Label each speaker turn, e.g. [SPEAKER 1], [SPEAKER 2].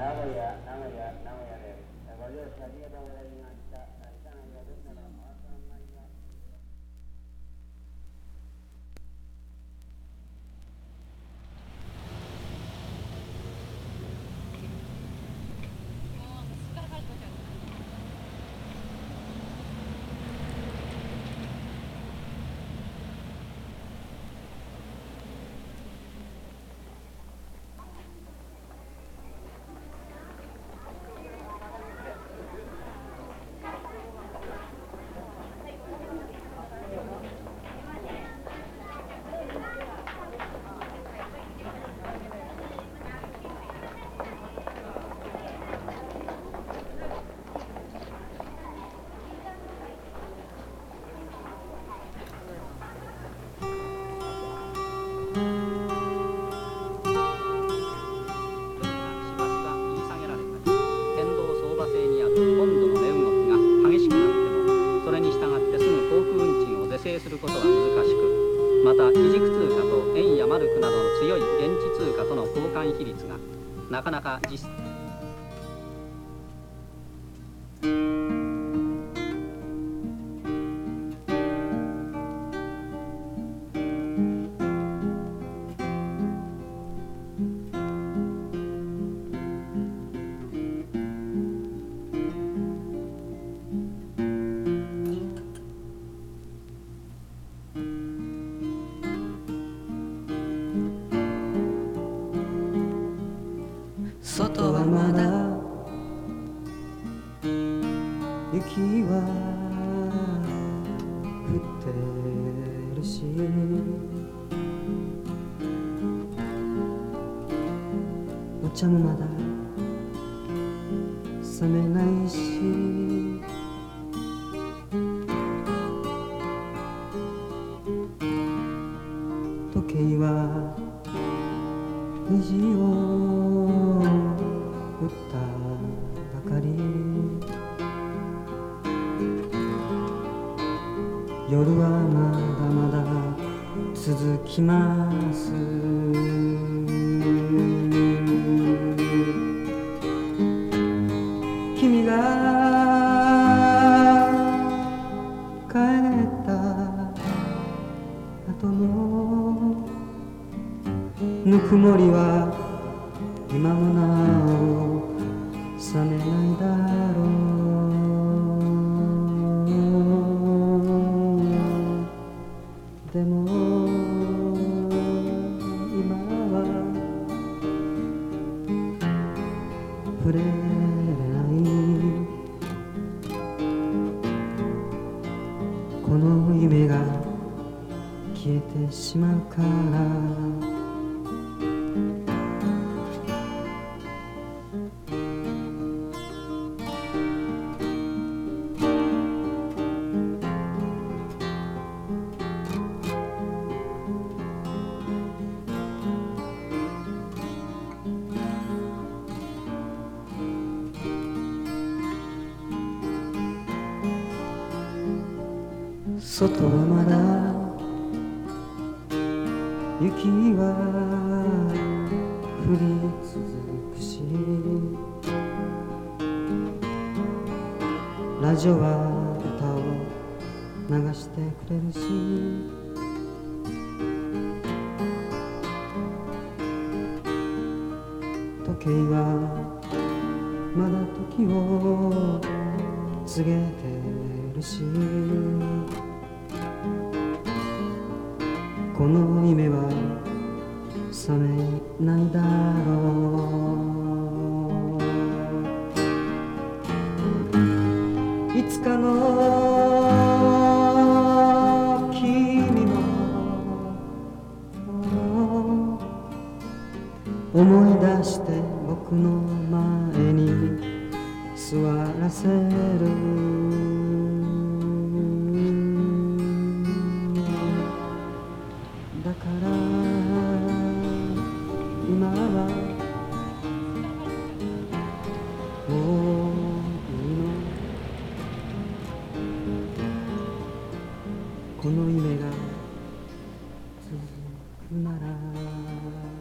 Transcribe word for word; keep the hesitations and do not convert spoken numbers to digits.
[SPEAKER 1] することは難しく、また基軸通貨と円やマルクなどの強い現地通貨との交換比率がなかなか実
[SPEAKER 2] 外はまだ雪は降ってるし、お茶もまだ冷めないし、時計は虹を打ったばかり、夜はまだまだ続きます。君が帰った後のぬくもりは今もなお冷めないだろう。でも今は触れない、この夢が消えてしまうから。外はまだ雪は降り続くし、ラジオは歌を流してくれるし、時計はまだ時を告げてるし、この夢は覚めないだろう。いつかの君も思い出して僕の前に座らせる。だから今はもういいの、この夢が続くなら。